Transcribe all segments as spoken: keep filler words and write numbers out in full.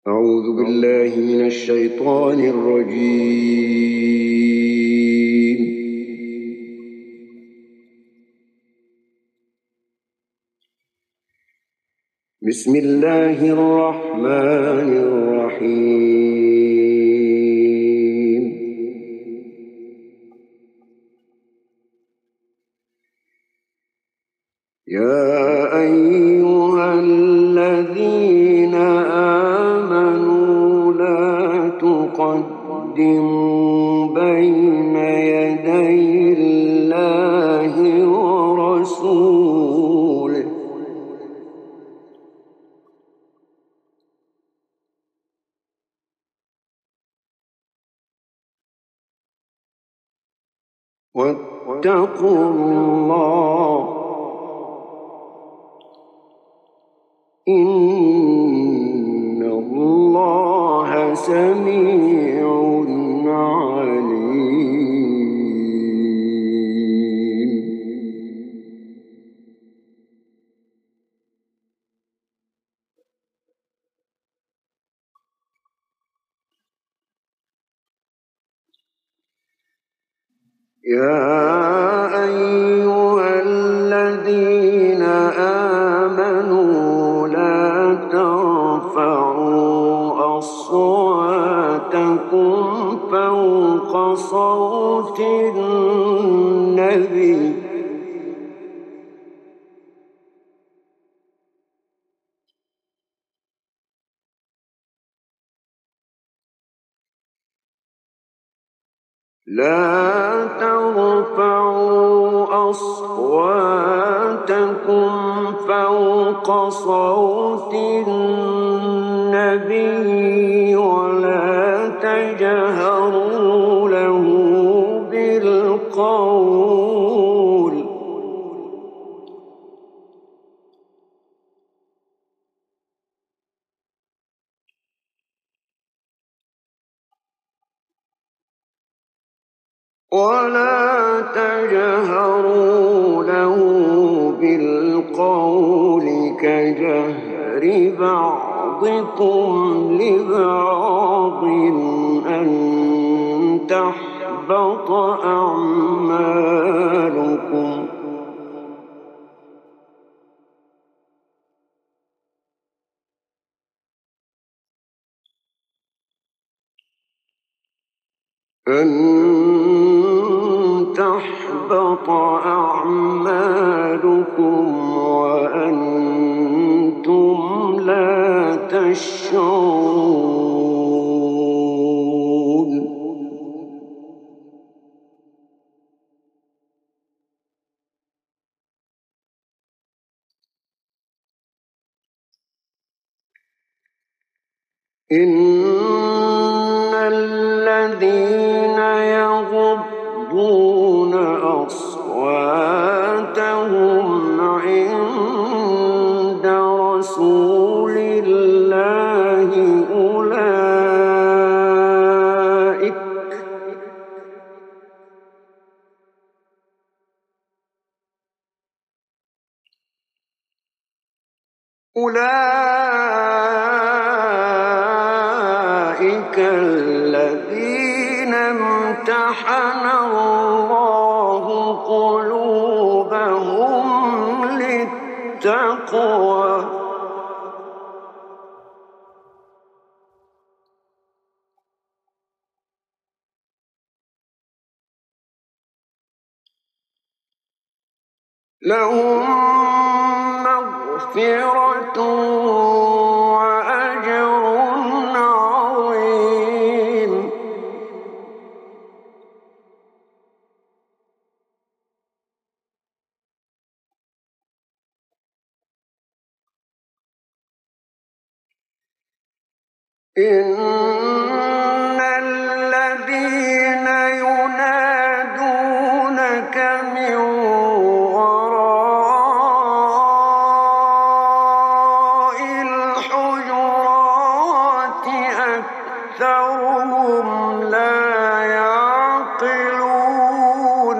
أعوذ بالله من الشيطان الرجيم. بسم الله الرحمن الرحيم. يا أيها الذين آمنوا لا تقدموا بين يدي الله ورسوله واتقوا الله إن الله سميع عليم. يا أيها الذين آمنوا لا ترفعوا أصواتكم فوق صوت النبي لا ترفعوا أصواتكم فوق صوت النبي ولا تجهروا له بالقول ولا تجهروا له بالقول كجهر بعضكم لبعض أن تحبط أعمالكم أن تحبط أعمالكم وأنتم لا تشعرون. إن الذين يغضون أصواتهم عند رسول الله أولئك أولئك الذين امتحن الله قلوبهم للتقوى لهم مغفرة وأجر عظيم. إن الذين ينادونك من وراء الحجرات أكثرهم لا يعقلون.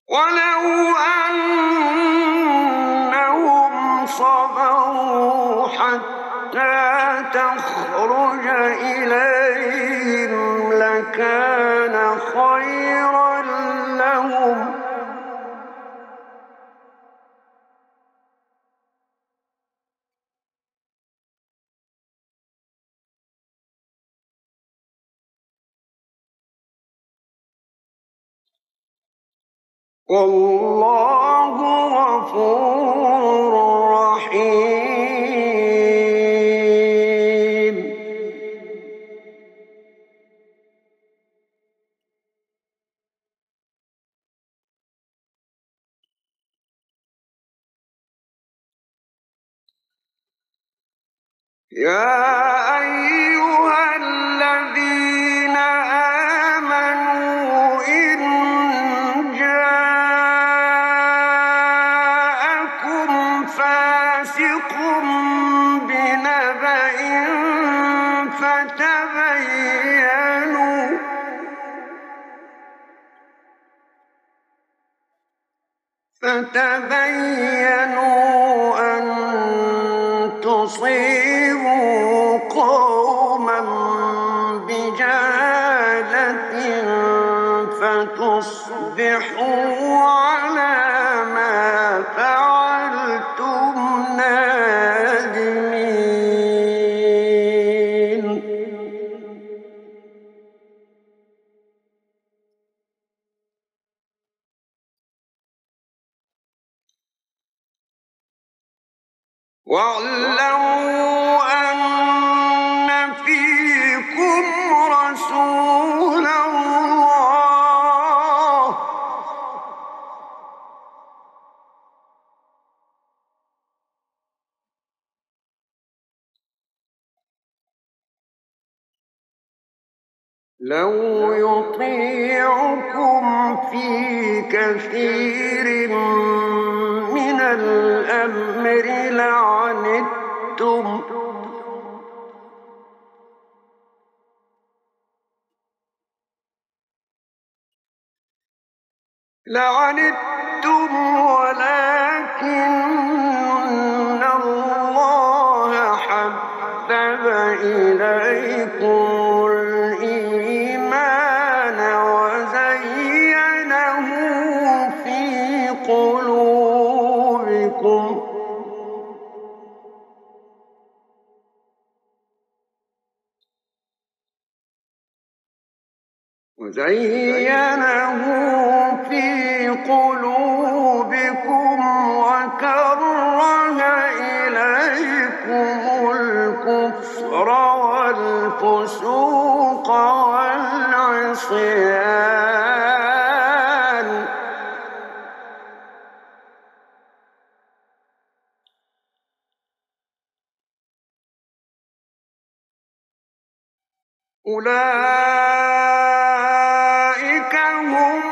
ولو أنهم صبروا حتى تخرج إليهم لكان خيرا لهم والله غفور رحيم. يا أيها الذين آمنوا إن جاءكم فاسق بنبأ فتبينوا فتبينوا أن تصيبوا قوما بجهالة فتصبحوا على ما فعلتم نادمين. واعلموا أن فيكم رسول الله لو يطيعكم في كثير من الأمر لعنتم لعنتم ولكن الله حبب إليكم الإيمان وزينه في قلوبكم وزينه في قلوبكم وكره إليكم الكفر والفسوق والعصيان أولئك هم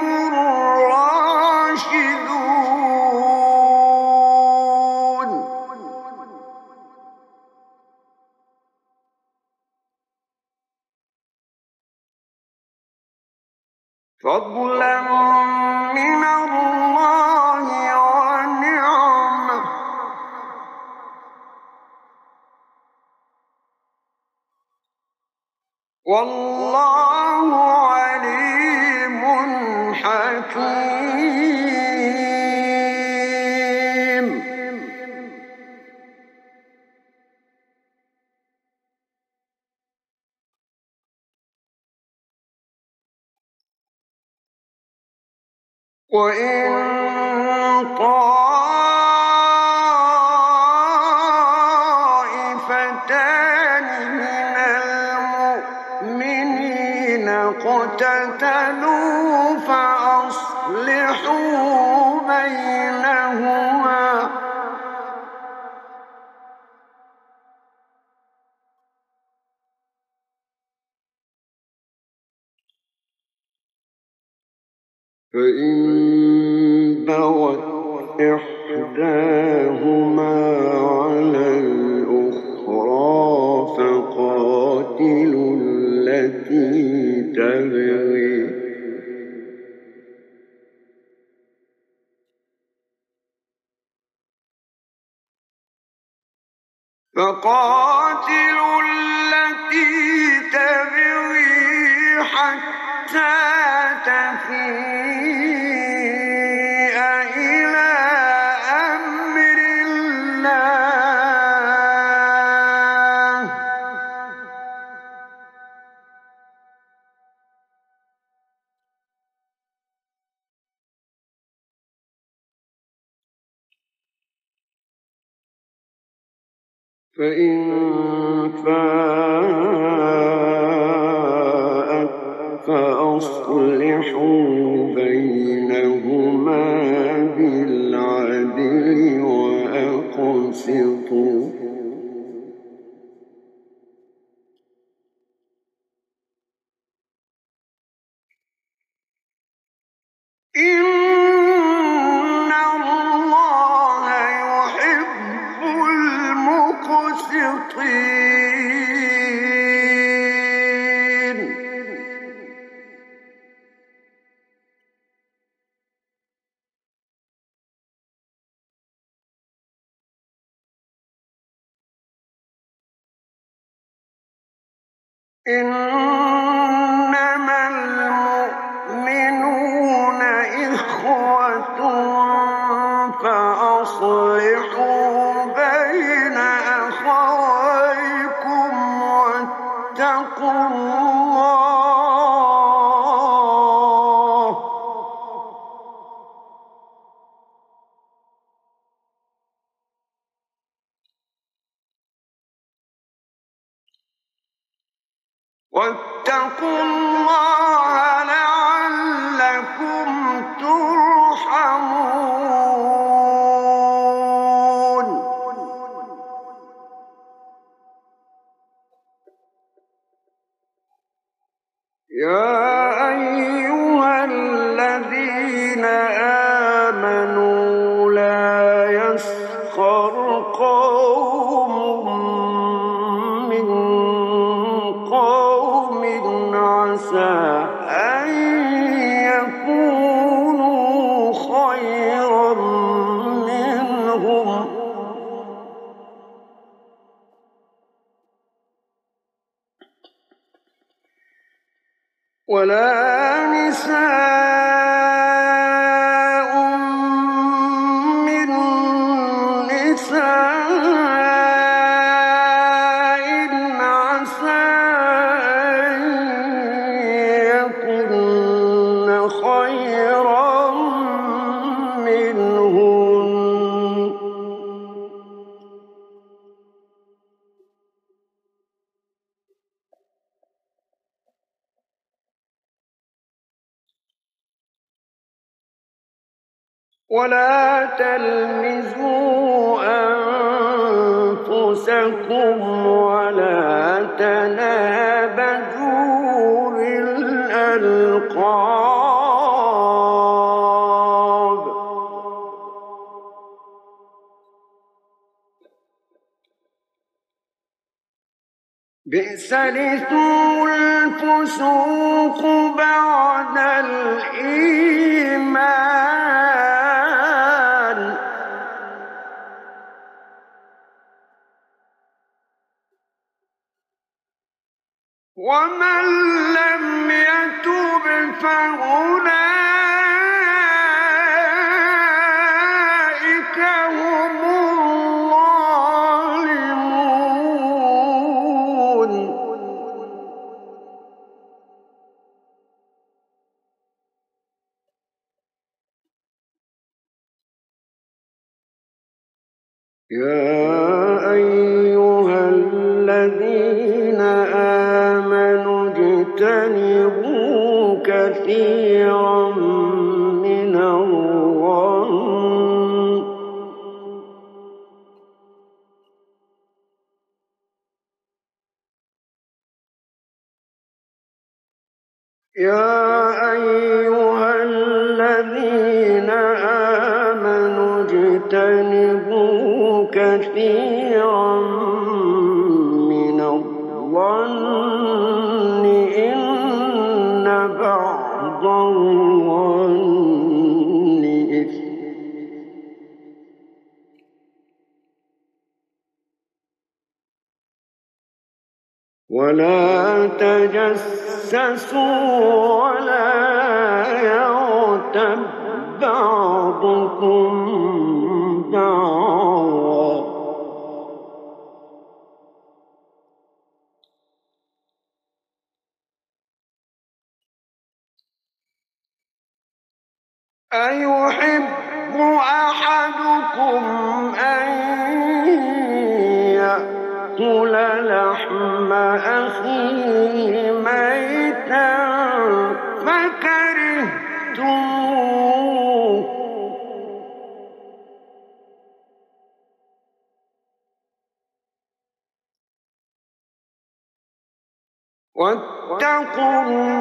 الراشدون. فضلا من الله ونعمة والله عليم حكيم. وإن طائفتان من المؤمنين اقتتلوا فأصلحوا بينهما فإن بغت إحداهما على الأخرى فقاتلوا التي تبغي فقاتلوا التي تبغي حتى تفيء إلى أمر الله فإن فاءت فأصلحوا بينهما بالعدل وأقسطوا إن الله يحب المقسطين إنما المؤمنون إخوة فأصلحوا بين أخويكم واتقوا الله واتقوا الله لعلكم ترحمون يا أيها الذين آمنوا لا يسخر قوم من قوم عسى أن يكونوا خيرا منهم ولا نساء من نساء عسى أن يكن خيرا منهن ولا تلمزوا أنفسكم ولا تنابزوا بالألقاب بئس الاسم الفسوق بعد الإيمان ومن لم يتب فأولئك هم الظالمون يا أيها الذين آمنوا اجتنبوا كثيرا من الظن يا أيها الذين آمنوا اجتنبوا كثيرا من الظن إن بعض الظن إثم ولا تجسسوا ولا يغتب بعضكم بعضا أيحب أحدكم أن يأكل لحم أخيه ميتا فكرهتموه واتقوا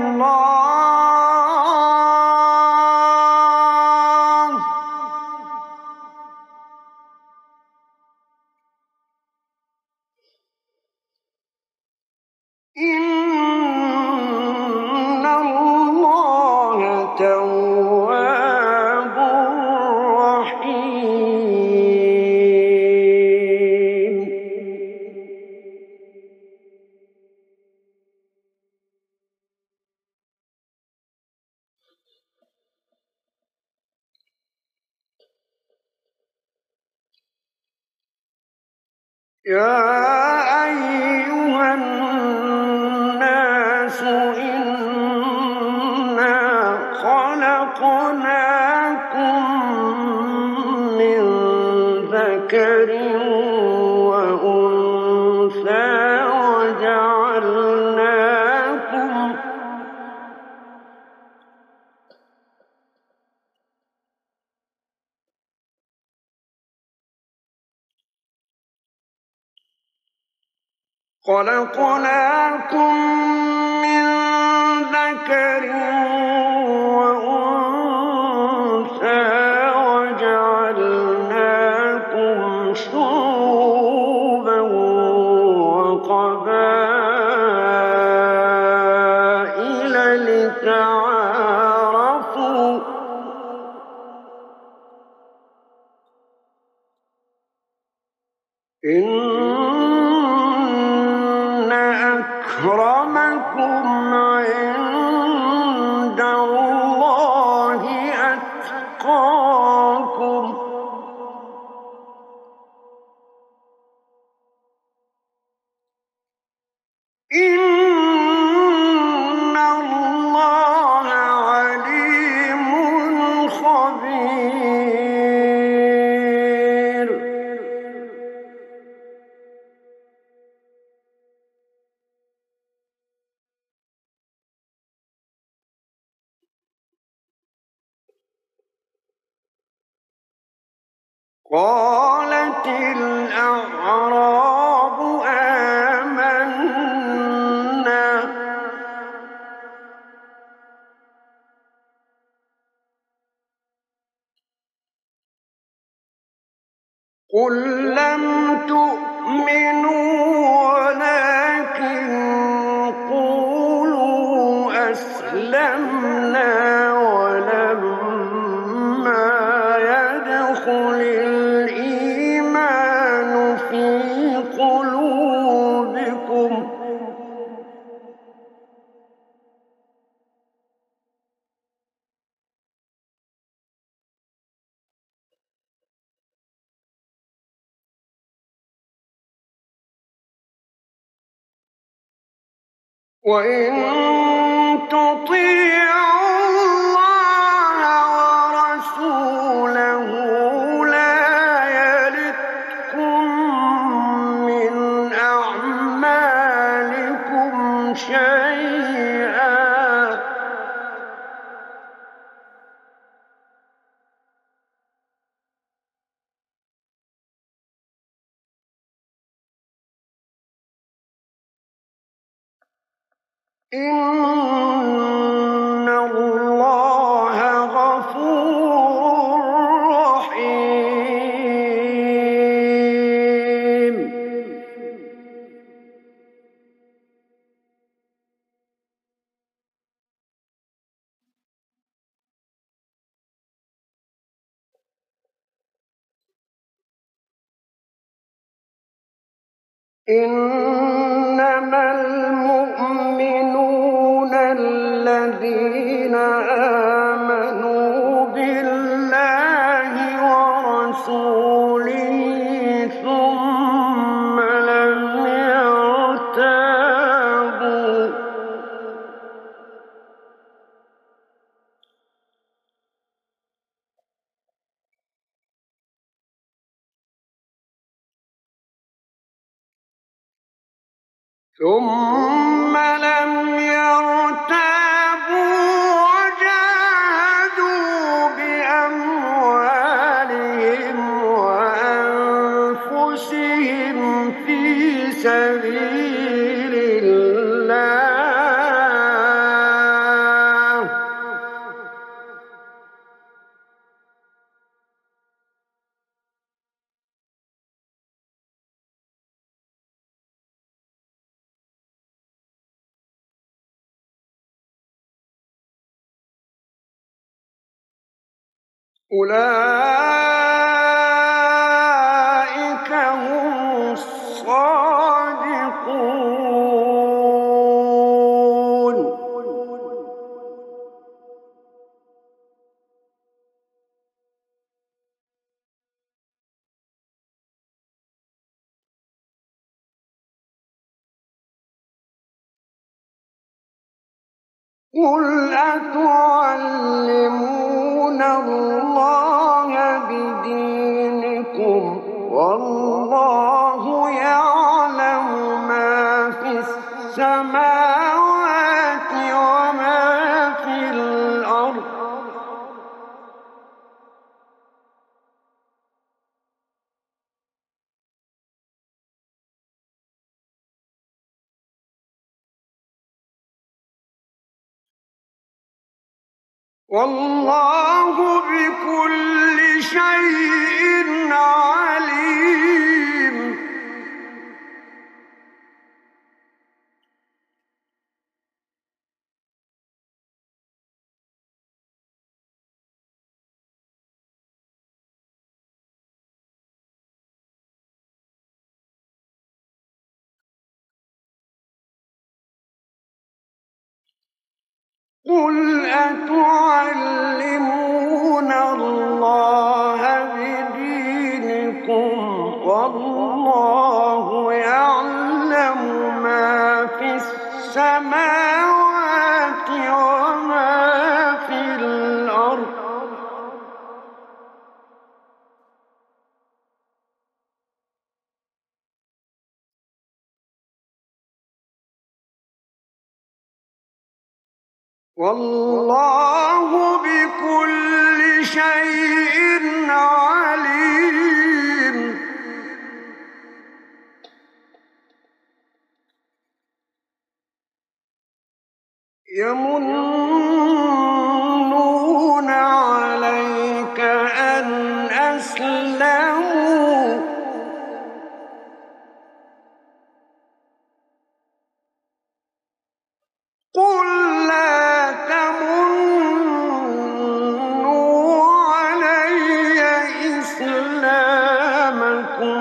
الله إن الله تواب رحيم يا أيها الناس إنا خلقناكم من ذكر وأنثى وجعلناكم خلقناكم من ذكر وأنثى وجعلناكم شعوبا وقبائل لتعارفوا إن أكرمكم عند الله أتقاكم إن الله عليم خبير قالت الأعراب آمنا قل لم تؤمنوا ولكن قولوا أسلمنا ولما يدخل الإيمان في قلوبكم وإن تطيعوا الله ورسوله لا يلتكم من أعمالكم شيئا إن الله غفور رحيم إنما ثم لم يرتابوا وجاهدوا بأموالهم وأنفسهم في سبيل الله أولئك هم الصادقون. قل أتعلمون الله بدينكم والله يعلم ما في السماوات وما في الأرض والله بكل شيء عليم. قل أتعلمون الله بدينكم والله يعلم ما في السماوات وما في الأرض والله بكل شيء عليم. يمنون عليك أن أسلموا قل لا تمنوا علي إسلامكم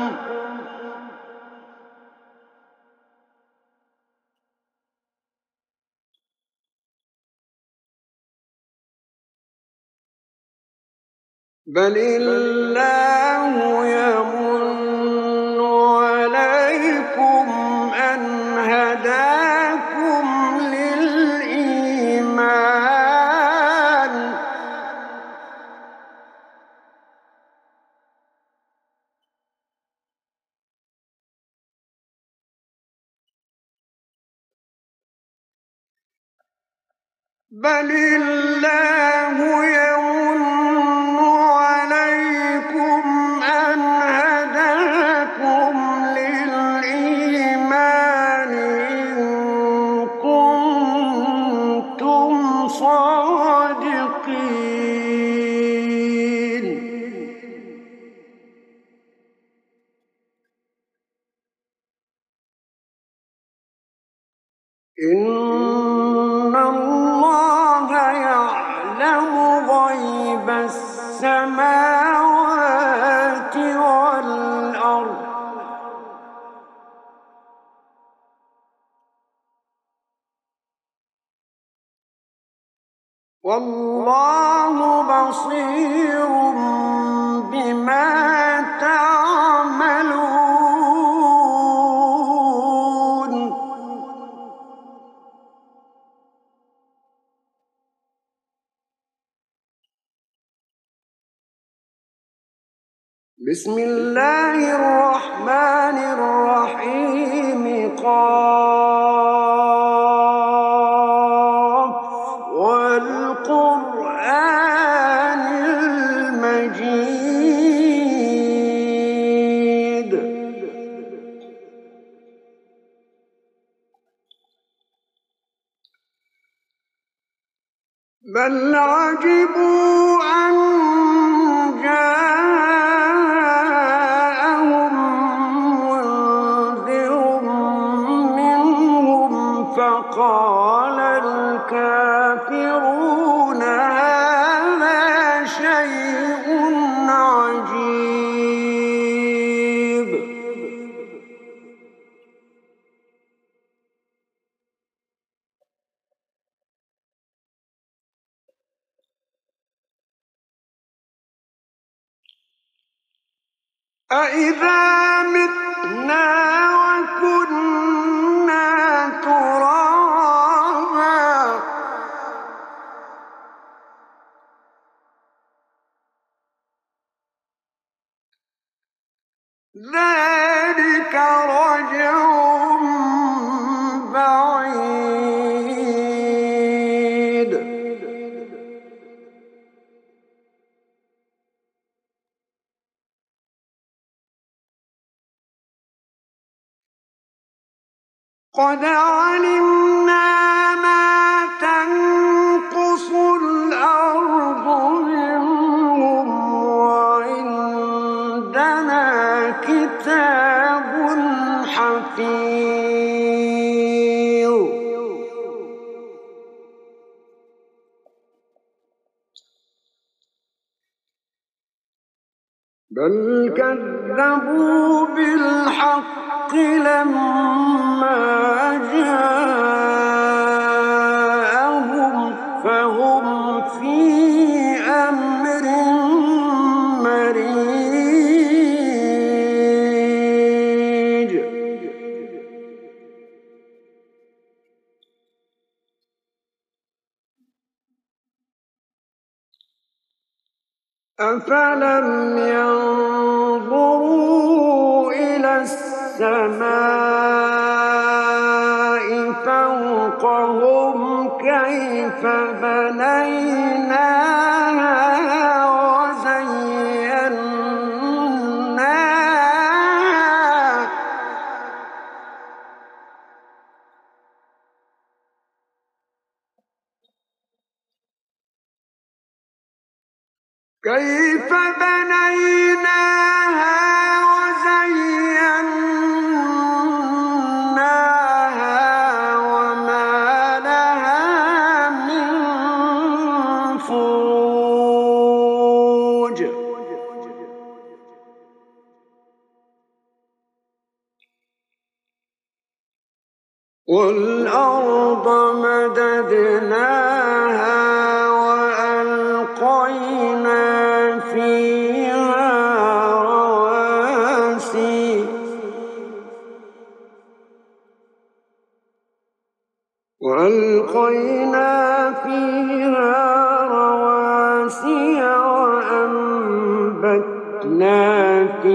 بل الله يمن عليكم أن هداكم للإيمان بل الله يمن عليكم أن هداكم للإيمان إن كنتم صادقين. إن الله يعلم غيب السماوات والأرض والله بصير بما تعملون. بسم الله الرحمن الرحيم قاف والقرآن المجيد بل عجبوا أن جاءهم منذر منهم فقال الكافرون هذا شيء عجيب أإذا متنا وكنا ترابا ذلك رجع بعيد قد علمنا ما تنقص الأرض منهم وعندنا كتاب حفيظ بل كذبوا بالحق لما جاءهم فهم في أمر مريج أفلم ينظروا إلى السماء فوقهم كيف بنيناها وزيناها كيف بنيناها وزيناها وما لها من فروج والأرض مددناها وألقينا فيها رواسي وألقينا فيها رواسي وأنبتنا فيها